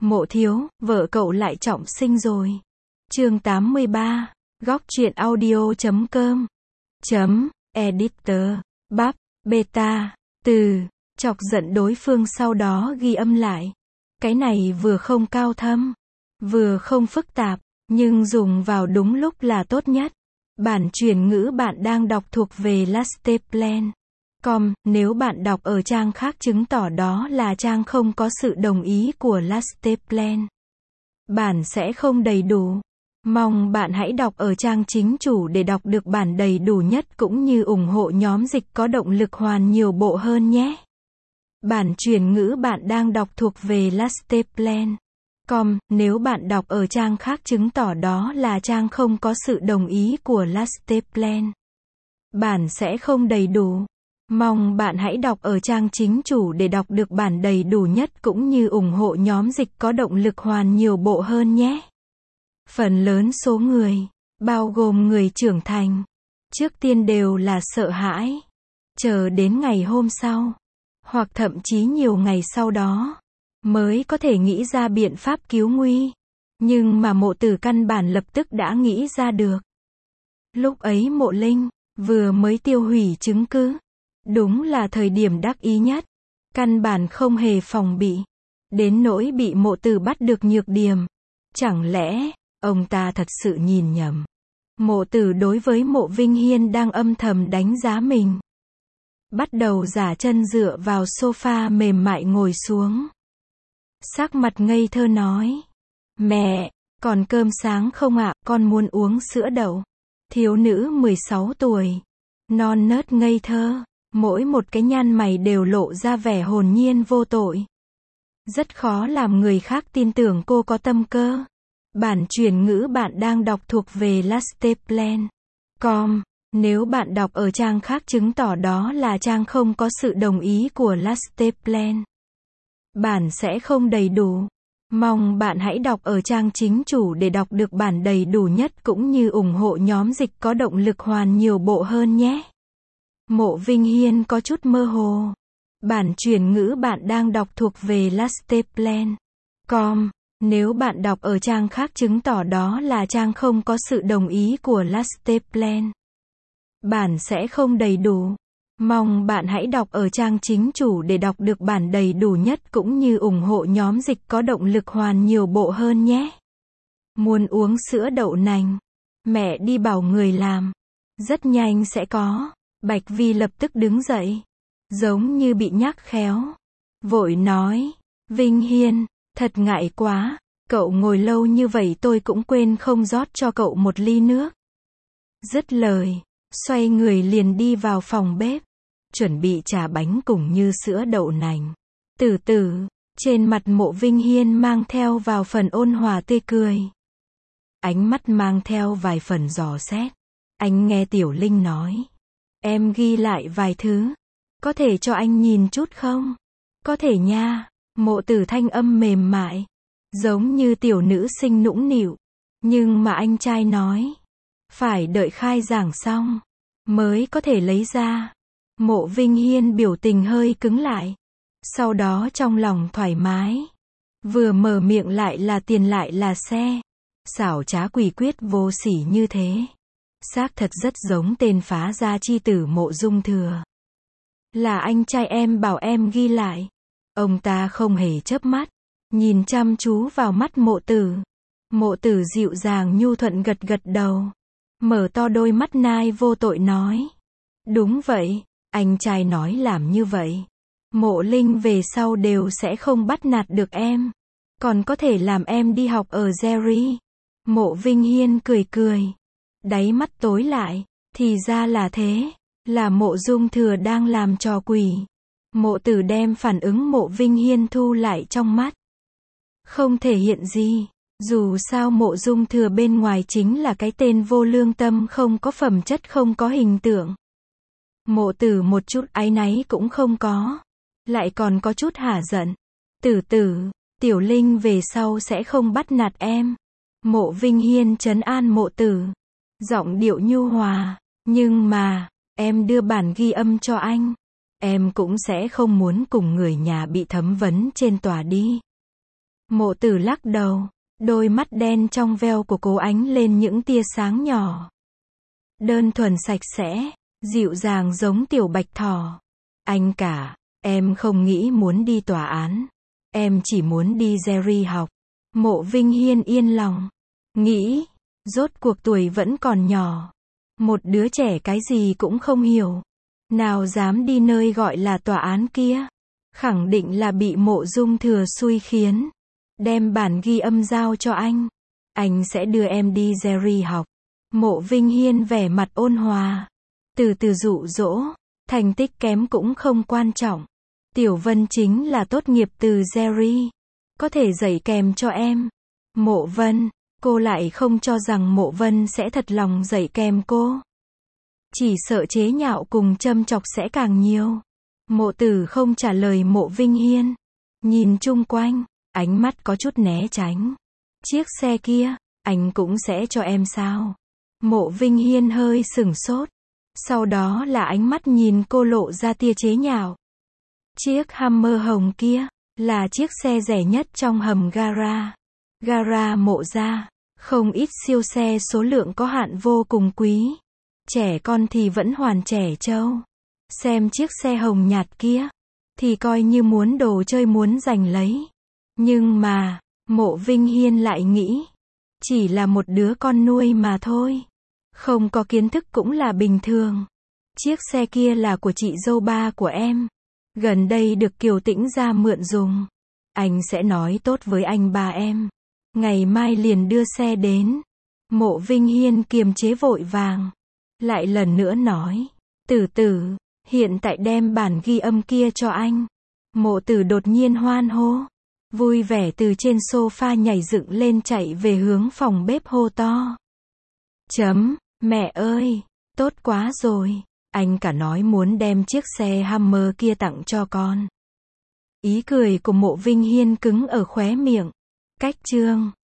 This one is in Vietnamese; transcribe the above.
Mộ thiếu, vợ cậu lại trọng sinh rồi. Chương 83, góc truyện audio.com .editor, bắp, beta, từ, chọc giận đối phương sau đó ghi âm lại. Cái này vừa không cao thâm, vừa không phức tạp, nhưng dùng vào đúng lúc là tốt nhất. Bản chuyển ngữ bạn đang đọc thuộc về lasteplan.com, nếu bạn đọc ở trang khác chứng tỏ đó là trang không có sự đồng ý của Lasteplan. Bản sẽ không đầy đủ. Mong bạn hãy đọc ở trang chính chủ để đọc được bản đầy đủ nhất cũng như ủng hộ nhóm dịch có động lực hoàn nhiều bộ hơn nhé. Bản chuyển ngữ bạn đang đọc thuộc về Lasteplan.com, nếu bạn đọc ở trang khác chứng tỏ đó là trang không có sự đồng ý của Lasteplan. Bản sẽ không đầy đủ. Mong bạn hãy đọc ở trang chính chủ để đọc được bản đầy đủ nhất cũng như ủng hộ nhóm dịch có động lực hoàn nhiều bộ hơn nhé. Phần lớn số người, bao gồm người trưởng thành, trước tiên đều là sợ hãi, chờ đến ngày hôm sau, hoặc thậm chí nhiều ngày sau đó, mới có thể nghĩ ra biện pháp cứu nguy. Nhưng mà Mộ Tử căn bản lập tức đã nghĩ ra được. Lúc ấy Mộ Linh vừa mới tiêu hủy chứng cứ. Đúng là thời điểm đắc ý nhất. Căn bản không hề phòng bị. Đến nỗi bị Mộ Tử bắt được nhược điểm. Chẳng lẽ, ông ta thật sự nhìn nhầm. Mộ Tử đối với Mộ Vinh Hiên đang âm thầm đánh giá mình. Bắt đầu giả chân dựa vào sofa mềm mại ngồi xuống. Sắc mặt ngây thơ nói. Mẹ, còn cơm sáng không ạ, con muốn uống sữa đậu. Thiếu nữ 16 tuổi. Non nớt ngây thơ. Mỗi một cái nhăn mày đều lộ ra vẻ hồn nhiên vô tội. Rất khó làm người khác tin tưởng cô có tâm cơ. Bản chuyển ngữ bạn đang đọc thuộc về Lasteplan.com. Nếu bạn đọc ở trang khác chứng tỏ đó là trang không có sự đồng ý của Lasteplan. Bản sẽ không đầy đủ. Mong bạn hãy đọc ở trang chính chủ để đọc được bản đầy đủ nhất cũng như ủng hộ nhóm dịch có động lực hoàn nhiều bộ hơn nhé. Mộ Vinh Hiên có chút mơ hồ. Bản chuyển ngữ bạn đang đọc thuộc về Lasteplan.com. Nếu bạn đọc ở trang khác chứng tỏ đó là trang không có sự đồng ý của Lasteplan. Bản sẽ không đầy đủ. Mong bạn hãy đọc ở trang chính chủ để đọc được bản đầy đủ nhất cũng như ủng hộ nhóm dịch có động lực hoàn nhiều bộ hơn nhé. Muốn uống sữa đậu nành. Mẹ đi bảo người làm. Rất nhanh sẽ có. Bạch Vi lập tức đứng dậy. Giống như bị nhắc khéo. Vội nói. Vinh Hiên, thật ngại quá. Cậu ngồi lâu như vậy tôi cũng quên không rót cho cậu một ly nước. Dứt lời. Xoay người liền đi vào phòng bếp. Chuẩn bị trà bánh cùng như sữa đậu nành. Từ từ, trên mặt Mộ Vinh Hiên mang theo vào phần ôn hòa tươi cười. Ánh mắt mang theo vài phần dò xét. Anh nghe Tiểu Linh nói. Em ghi lại vài thứ. Có thể cho anh nhìn chút không? Có thể nha. Mộ Tử thanh âm mềm mại. Giống như tiểu nữ sinh nũng nịu. Nhưng mà anh trai nói. Phải đợi khai giảng xong. Mới có thể lấy ra. Mộ Vinh Hiên biểu tình hơi cứng lại. Sau đó trong lòng thoải mái. Vừa mở miệng lại là tiền lại là xe. Xảo trá quỷ quyết vô sỉ như thế. Xác thật rất giống tên phá gia chi tử Mộ Dung Thừa. Là anh trai em bảo em ghi lại. Ông ta không hề chớp mắt. Nhìn chăm chú vào mắt Mộ Tử. Mộ Tử dịu dàng nhu thuận gật gật đầu. Mở to đôi mắt nai vô tội nói. Đúng vậy, anh trai nói làm như vậy. Mộ Linh về sau đều sẽ không bắt nạt được em. Còn có thể làm em đi học ở Jerry. Mộ Vinh Hiên cười cười. Đáy mắt tối lại. Thì ra là thế. Là Mộ Dung Thừa đang làm trò quỷ. Mộ Tử đem phản ứng Mộ Vinh Hiên thu lại trong mắt. Không thể hiện gì. Dù sao Mộ Dung Thừa bên ngoài chính là cái tên vô lương tâm không có phẩm chất không có hình tượng. Mộ Tử một chút áy náy cũng không có. Lại còn có chút hả giận. Tử tử, Tiểu Linh về sau sẽ không bắt nạt em. Mộ Vinh Hiên trấn an Mộ Tử. Giọng điệu nhu hòa. Nhưng mà, em đưa bản ghi âm cho anh. Em cũng sẽ không muốn cùng người nhà bị thẩm vấn trên tòa đi. Mộ Tử lắc đầu. Đôi mắt đen trong veo của cô ánh lên những tia sáng nhỏ. Đơn thuần sạch sẽ, dịu dàng giống tiểu bạch thỏ. Anh cả, em không nghĩ muốn đi tòa án. Em chỉ muốn đi Jerry học. Mộ Vinh Hiên yên lòng. Nghĩ, rốt cuộc tuổi vẫn còn nhỏ. Một đứa trẻ cái gì cũng không hiểu. Nào dám đi nơi gọi là tòa án kia. Khẳng định là bị Mộ Dung Thừa xui khiến. Đem bản ghi âm giao cho anh. Anh sẽ đưa em đi Jerry học. Mộ Vinh Hiên vẻ mặt ôn hòa. Từ từ dụ dỗ. Thành tích kém cũng không quan trọng. Tiểu Vân chính là tốt nghiệp từ Jerry. Có thể dạy kèm cho em. Mộ Vân, cô lại không cho rằng Mộ Vân sẽ thật lòng dạy kèm cô. Chỉ sợ chế nhạo cùng châm chọc sẽ càng nhiều. Mộ Tử không trả lời Mộ Vinh Hiên. Nhìn chung quanh, ánh mắt có chút né tránh. Chiếc xe kia, anh cũng sẽ cho em sao? Mộ Vinh Hiên hơi sửng sốt. Sau đó là ánh mắt nhìn cô lộ ra tia chế nhạo. Chiếc Hummer hồng kia, là chiếc xe rẻ nhất trong hầm gara. Gara Mộ gia, không ít siêu xe số lượng có hạn vô cùng quý. Trẻ con thì vẫn hoàn trẻ trâu. Xem chiếc xe hồng nhạt kia, thì coi như muốn đồ chơi muốn giành lấy. Nhưng mà, Mộ Vinh Hiên lại nghĩ, chỉ là một đứa con nuôi mà thôi. Không có kiến thức cũng là bình thường. Chiếc xe kia là của chị dâu ba của em. Gần đây được Kiều Tĩnh ra mượn dùng. Anh sẽ nói tốt với anh ba em. Ngày mai liền đưa xe đến. Mộ Vinh Hiên kiềm chế vội vàng. Lại lần nữa nói. Tử tử, hiện tại đem bản ghi âm kia cho anh. Mộ Tử đột nhiên hoan hô. Vui vẻ từ trên sofa nhảy dựng lên chạy về hướng phòng bếp hô to. Mẹ ơi, tốt quá rồi. Anh cả nói muốn đem chiếc xe Hummer kia tặng cho con. Ý cười của Mộ Vinh Hiên cứng ở khóe miệng. Cách chương